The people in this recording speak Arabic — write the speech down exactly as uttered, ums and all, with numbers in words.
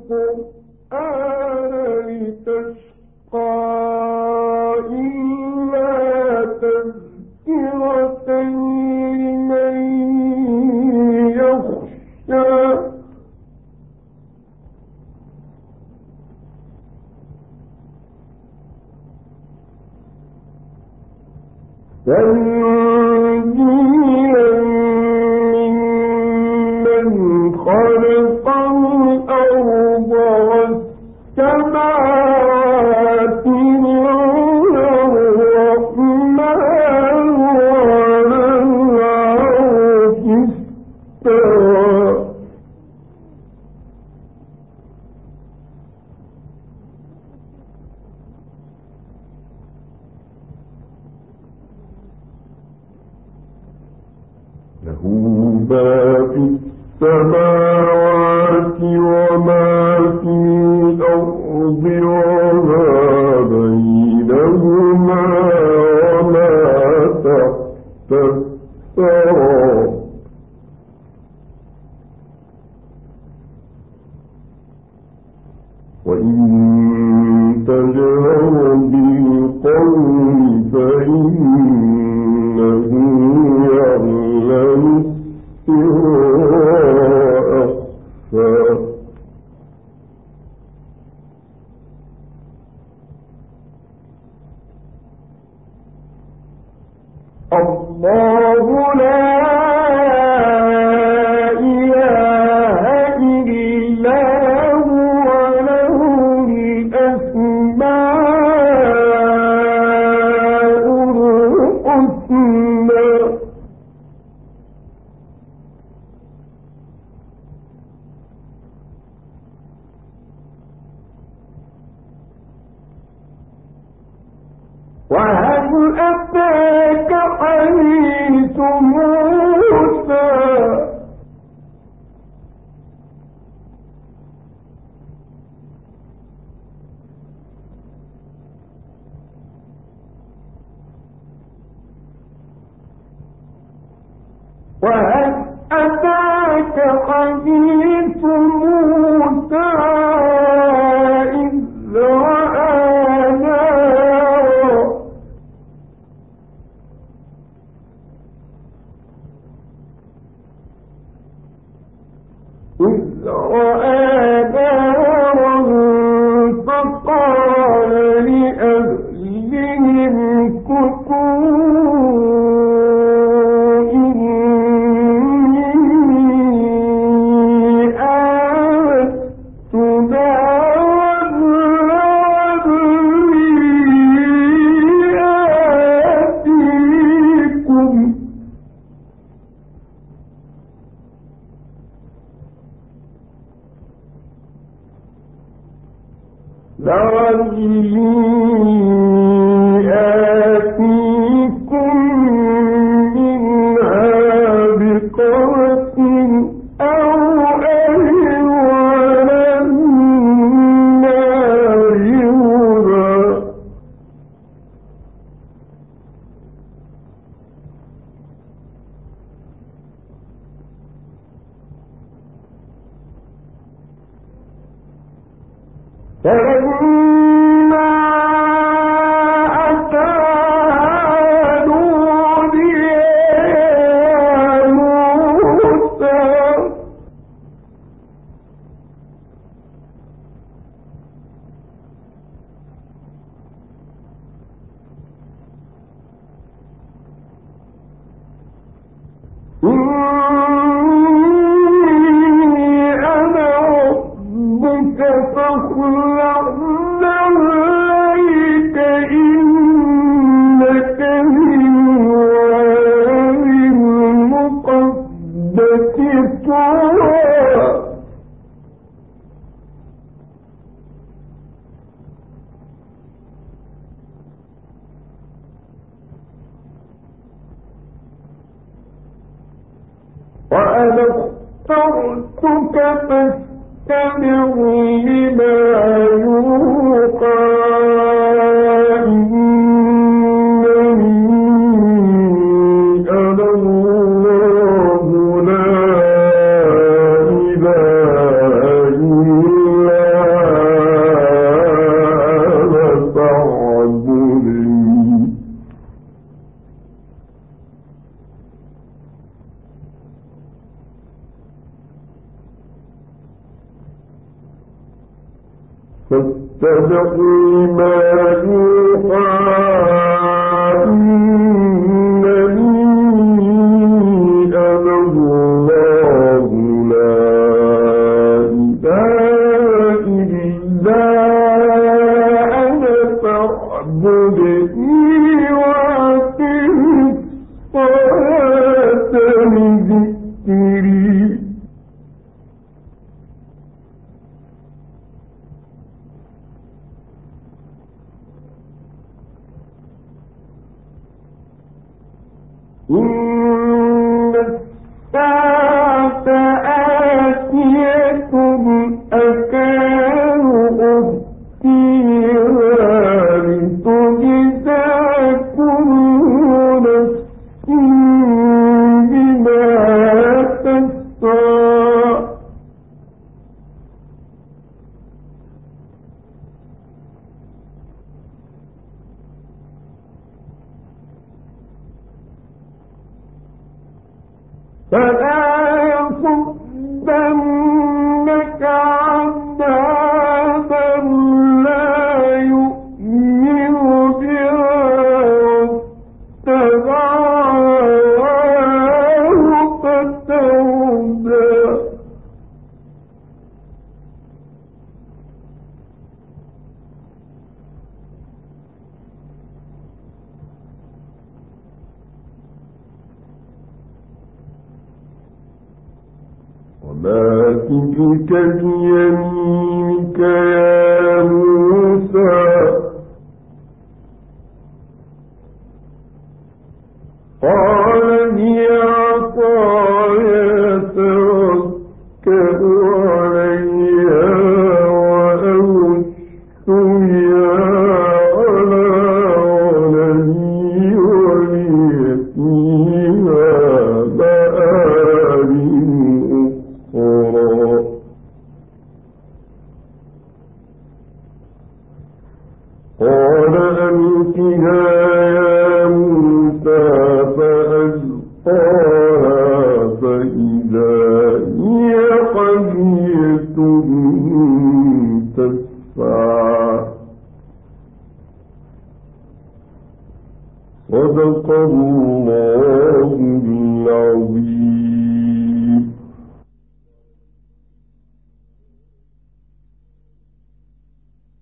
له ما في السماوات وما في الأرض وما بينهما وما تحت الثرى وإن تجهر بالقول فإنه يعلم السر وأخفى الله لا إله إلا هو له الأسماء الحسنى وهل أتاك حديث موسى وهل أتاك حديث موسى إذ رأى نارا إذ رأى نارا فقال لأهلهم كثوا إني آنست نارا لعلي آتيكم لعلي آتيكم منها بقبس أو أجد على النار هدى فلما أتاها نودي يا موسى إني أنا ربك فاخلع نعليك إنك بالوادي المقدس طوى وأنا اخترتك فاستمع لما يوحى إنني أنا الله لا إله إلا فاتبعوا ما يوحى إنني أنا الله لا إله إلا أنا فاعبدني وأقم الصلاة لذكري. إن الساعة آتية أكاد أخفيها لتجزى كل نفس بما تسعى. فلا يصدنك عذابا لا يؤمن بها واتبع هواه فتردى. وما تلك بيمينك يا موسى؟ قال هي عصاي أتوكل عليها وأهش بها على غنمي ولي فيها مآرب أخرى. قال ألقها يا موسى فألقاها فإذا هي حية تسعى. صدق الله